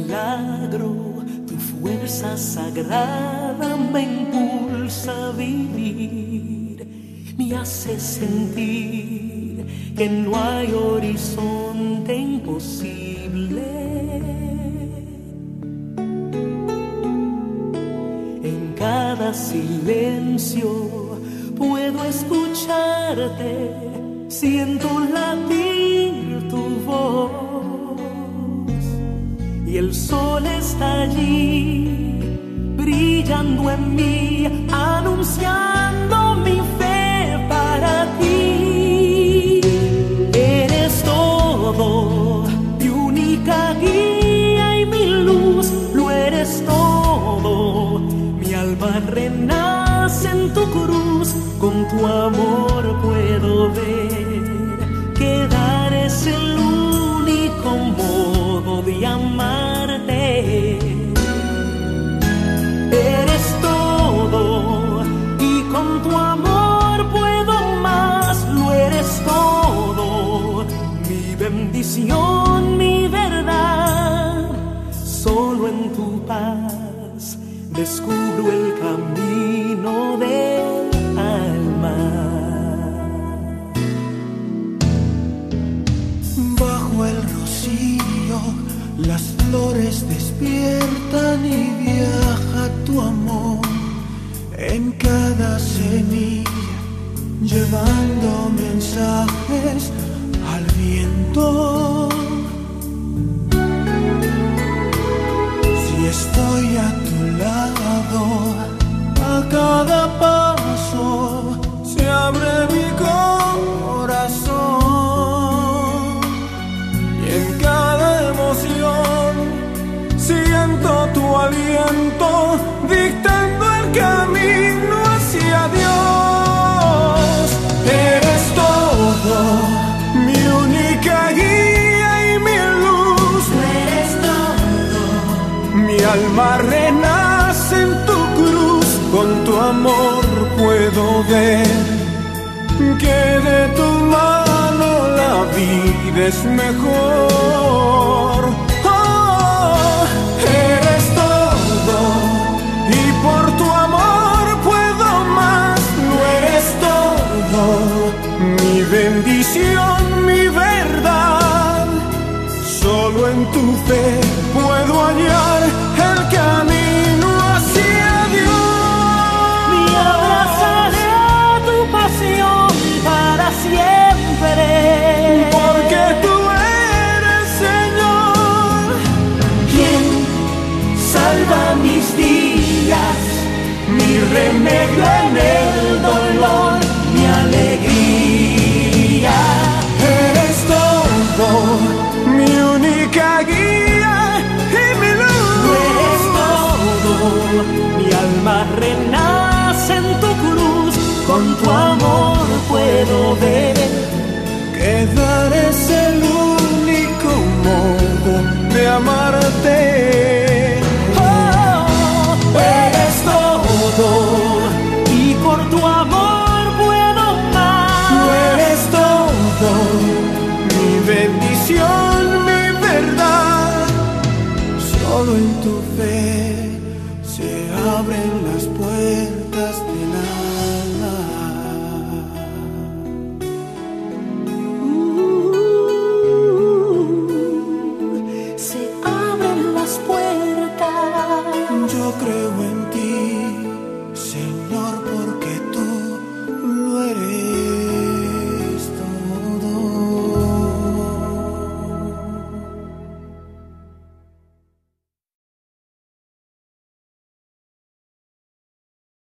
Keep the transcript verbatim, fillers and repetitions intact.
milagro, tu fuerza sagrada me impulsa a vivir, me hace sentir que no hay horizonte imposible. En cada silencio puedo escucharte, siento latir tu voz y el sol está allí brillando en mí, anunciando mi fe para ti. Eres todo, mi única guía y mi luz, lo eres todo. Mi alma renace en tu cruz, con tu amor puedo ver que dar es el único modo de amarte. Eres todo y con tu amor puedo más, lo eres todo, mi bendición, mi verdad. Solo en tu paz descubro el camino del alma. Bajo el rocío las flores despiertan y viaja tu amor en cada semilla, llevando mensajes al viento. Si estoy a tu lado, a cada paso se abre mi corazón, y en cada emoción siento tu aliento dictando el camino hacia Dios. Eres todo, mi única guía y mi luz. Eres todo, mi alma renace en tu cruz, con tu amor puedo ver que de tu mano la vida es mejor. Oh, eres todo y por tu amor puedo más, lo eres todo, mi bendición, mi verdad. Solo en tu fe puedo hallar el camino hacia Dios. me abrazaré a tu pasión para siempre, Porque tú eres Señor, quien salva mis días, mi remedio en el dolor, mi alegría. eres todo, mi única guía y mi Tú eres luz. todo, mi alma renace en tu cruz, con tu amor puedo ver Que dar es el único modo de amarte. oh, eres todo y por tu amor puedo más. Tú eres todo, mi bendición, mi verdad. Solo en tu fe se abren las puertas del